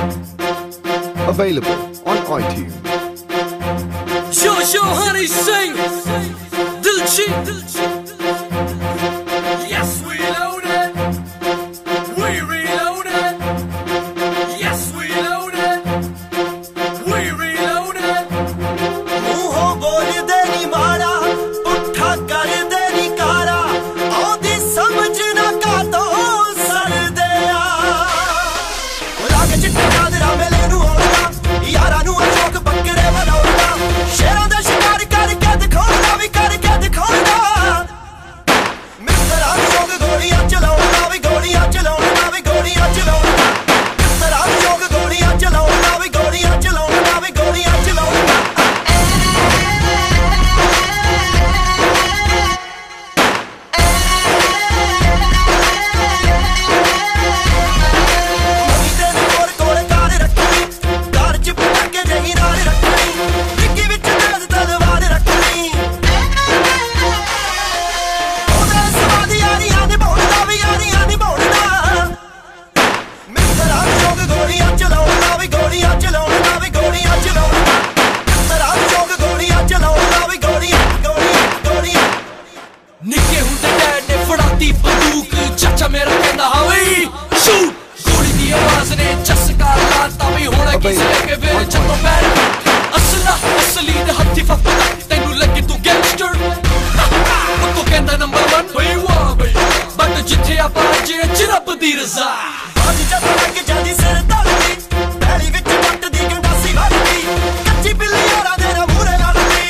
Available on iTunes. Yo, honey, sing. Dilchi. Yes, we loaded. We reloaded. Yes, we loaded. We reloaded. Muho bol de ni mara, utha kar de ni kara. Audi samajh na ka to sar deya. Lag chitte kadra mele nu auna, yara nu ashok bakre banauna. Sheran da shikar karke dikhona vi karke dikhona. Mr. Ashok goliyan chalauna vi goliyan chalauna vi goliyan chalauna. Mr. Ashok goliyan chalauna vi goliyan chalauna vi goliyan chalauna. निक्के हुंदे dad ने फड़ाती बंदूक चाचा मेरा कहंदा हा we shoot गोली दी आवाज ने चस्का लाता भी होना किसी लेके फिर जदों बैठ असला असली दे हत्थी फकदा तैनू लगे तू गैंगस्टर ओ तू कहंदा नंबर 1 बई वाह बई बट जिथे आपा जे रब दी रज़ा आज जद लग जादी सिर तलदी पैली विच जट दी गंडासी भरदी कच्ची बिल्ली यारा दे ना मूरे लड़दी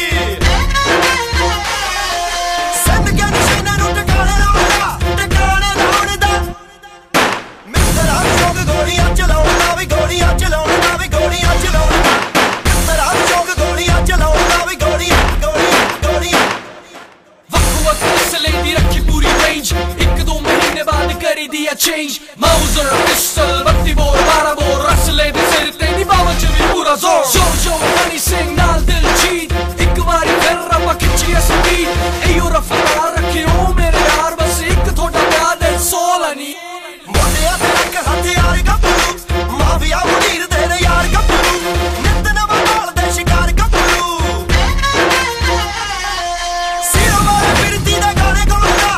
संद के निशाना नु टकाने लाउंदा मिस्टर Ashok गोलियां चलाउंदा वी गोलियां चलाउंदा वी गोलियां चलाउंदा मिस्टर Ashok गोलियां चलाउंदा वी गोलियां गोलियां वक्त असले दी रखी पूरी रेंज एक दो महीने बाद करी दिया चेंज माउजर पिस्टल बत्ती बोर 12 बोर असले दे सिर ते नी बाबा च भी पूरा जोर जो हनी सिंह नाल दिल जीत एक बारी फिर रब्बा खिच्ची स्पीड एयो रफ्तार रखियो मेरे यार बस एक थोड़ा प्यार दे सोल नहीं मोटे हथ हथियार गप्पू माफिया मुनीर तेरे यार गप्पू नित नवा बाल दे शिकार गप्पू सिर वाले फिरती दे गाने गाउंदा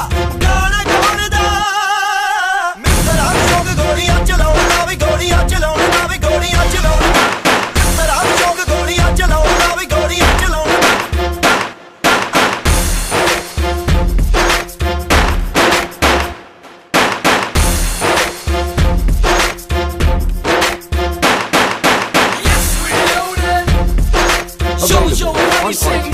मिस्टर Ashok गोलियां चलाउंदा वी गोलियां चलाउंदा वी गोलियां चलाउंदा मिस्टर Ashok गोलियां चलाउंदा वी गोलियां चलाउंदा Yes, we loaded. Yo, honey, sing.